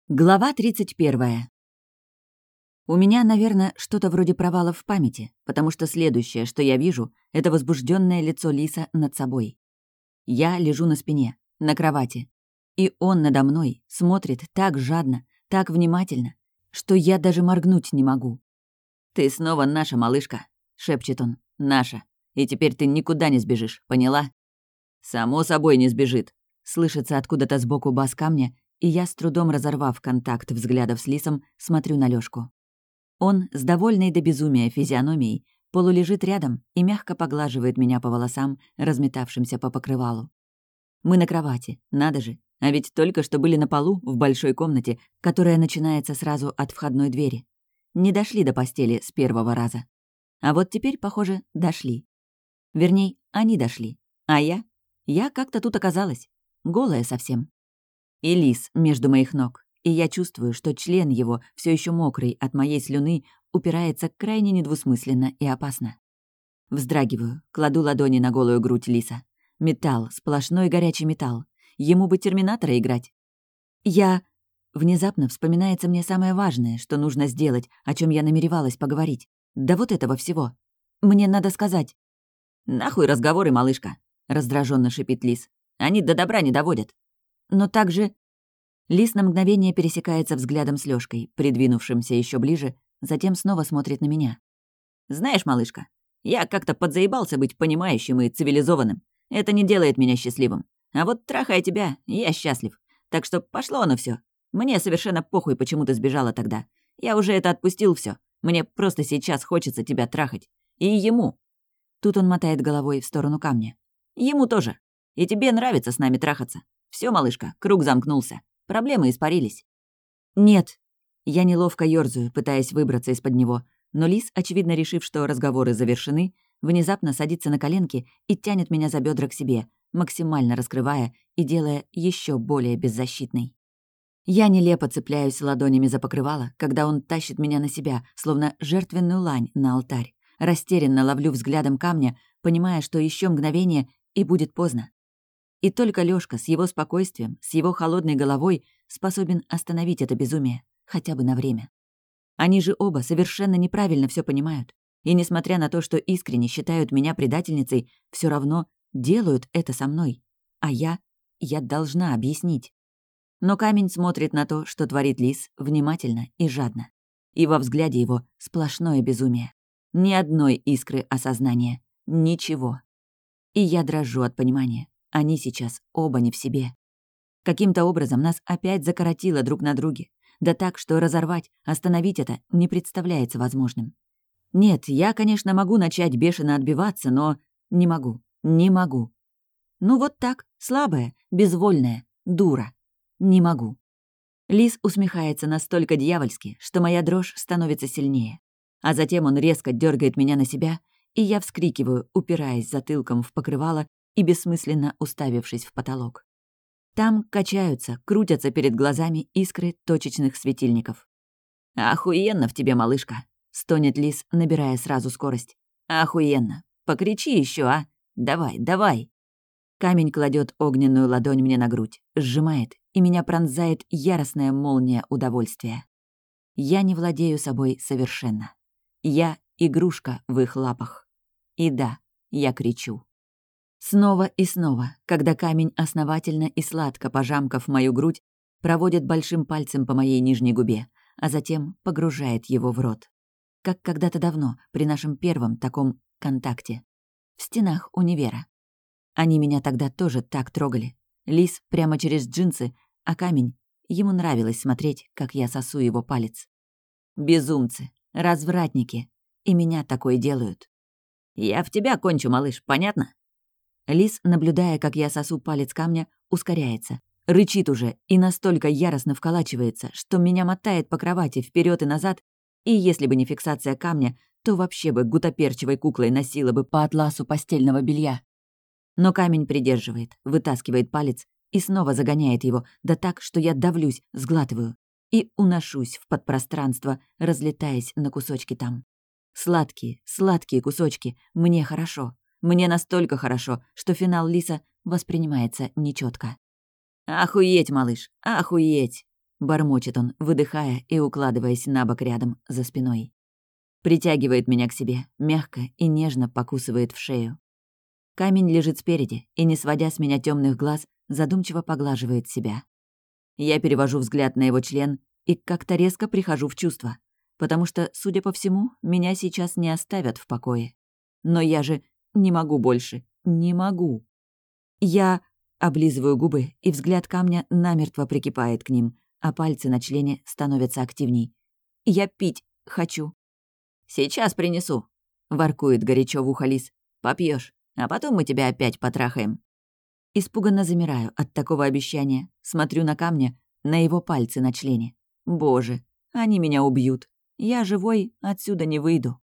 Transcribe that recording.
Глава 31. У меня, наверное, что-то вроде провала в памяти, потому что следующее, что я вижу, это возбужденное лицо Лиса над собой. Я лежу на спине, на кровати, и он надо мной смотрит так жадно, так внимательно, что я даже моргнуть не могу. «Ты снова наша, малышка», — шепчет он, — «наша, и теперь ты никуда не сбежишь, поняла?» «Само собой не сбежит», — слышится откуда-то сбоку бас камня, и я, с трудом разорвав контакт взглядов с Лисом, смотрю на Лёшку. Он, с довольной до безумия физиономией, полулежит рядом и мягко поглаживает меня по волосам, разметавшимся по покрывалу. Мы на кровати, надо же, а ведь только что были на полу в большой комнате, которая начинается сразу от входной двери. Не дошли до постели с первого раза. А вот теперь, похоже, дошли. Верней, они дошли. А я? Я как-то тут оказалась. Голая совсем. И Лис между моих ног, и я чувствую, что член его, все еще мокрый от моей слюны, упирается крайне недвусмысленно и опасно. Вздрагиваю, кладу ладони на голую грудь Лиса. Металл, сплошной горячий металл. Ему бы терминатора играть. Внезапно вспоминается мне самое важное, что нужно сделать, о чем я намеревалась поговорить. Да вот этого всего. Мне надо сказать. «Нахуй разговоры, малышка», — раздраженно шипит Лис. «Они до добра не доводят». Но также... Лис на мгновение пересекается взглядом с Лёшкой, придвинувшимся еще ближе, затем снова смотрит на меня. «Знаешь, малышка, я как-то подзаебался быть понимающим и цивилизованным. Это не делает меня счастливым. А вот трахая тебя, я счастлив. Так что пошло оно все. Мне совершенно похуй, почему ты сбежала тогда. Я уже это отпустил все. Мне просто сейчас хочется тебя трахать. И ему». Тут он мотает головой в сторону камня. «Ему тоже. И тебе нравится с нами трахаться. Все, малышка, круг замкнулся. Проблемы испарились». «Нет». Я неловко ёрзаю, пытаясь выбраться из-под него, но Лис, очевидно решив, что разговоры завершены, внезапно садится на коленки и тянет меня за бедра к себе, максимально раскрывая и делая еще более беззащитной. Я нелепо цепляюсь ладонями за покрывало, когда он тащит меня на себя, словно жертвенную лань на алтарь. Растерянно ловлю взглядом камня, понимая, что еще мгновение, и будет поздно. И только Лёшка с его спокойствием, с его холодной головой способен остановить это безумие, хотя бы на время. Они же оба совершенно неправильно все понимают. И несмотря на то, что искренне считают меня предательницей, все равно делают это со мной. А я должна объяснить. Но камень смотрит на то, что творит Лис, внимательно и жадно. И во взгляде его сплошное безумие. Ни одной искры осознания. Ничего. И я дрожу от понимания. Они сейчас оба не в себе. Каким-то образом нас опять закоротило друг на друге. Да так, что разорвать, остановить это не представляется возможным. Нет, я, конечно, могу начать бешено отбиваться, но не могу. Не могу. Ну вот так, слабая, безвольная, дура. Не могу. Лис усмехается настолько дьявольски, что моя дрожь становится сильнее. А затем он резко дергает меня на себя, и я вскрикиваю, упираясь затылком в покрывало и бессмысленно уставившись в потолок. Там качаются, крутятся перед глазами искры точечных светильников. «Охуенно в тебе, малышка!» — стонет Лис, набирая сразу скорость. «Охуенно! Покричи еще, а! Давай, давай!» Камень кладет огненную ладонь мне на грудь, сжимает, и меня пронзает яростная молния удовольствия. Я не владею собой совершенно. Я — игрушка в их лапах. И да, я кричу. Снова и снова, когда камень основательно и сладко пожамкав мою грудь, проводит большим пальцем по моей нижней губе, а затем погружает его в рот. Как когда-то давно, при нашем первом таком контакте. В стенах универа. Они меня тогда тоже так трогали. Лис прямо через джинсы, а камень... Ему нравилось смотреть, как я сосу его палец. Безумцы, развратники. И меня такое делают. «Я в тебя кончу, малыш, понятно?» Лис, наблюдая, как я сосу палец камня, ускоряется. Рычит уже и настолько яростно вколачивается, что меня мотает по кровати вперед и назад, и если бы не фиксация камня, то вообще бы гутоперчивой куклой носила бы по атласу постельного белья. Но камень придерживает, вытаскивает палец и снова загоняет его, да так, что я давлюсь, сглатываю и уношусь в подпространство, разлетаясь на кусочки там. Сладкие, сладкие кусочки, мне хорошо. Мне настолько хорошо, что финал Лиса воспринимается нечётко. «Охуеть, малыш, охуеть!» Бормочет он, выдыхая и укладываясь на бок рядом, за спиной. Притягивает меня к себе, мягко и нежно покусывает в шею. Камень лежит спереди и, не сводя с меня темных глаз, задумчиво поглаживает себя. Я перевожу взгляд на его член и как-то резко прихожу в чувство, потому что, судя по всему, меня сейчас не оставят в покое. Но я же не могу больше, не могу. Я облизываю губы, и взгляд камня намертво прикипает к ним, а пальцы на члене становятся активней. Я пить хочу. «Сейчас принесу», — воркует горячо в ухо лис. «Попьёшь, а потом мы тебя опять потрахаем». Испуганно замираю от такого обещания, смотрю на камня, на его пальцы на члене. Боже, они меня убьют. Я живой отсюда не выйду.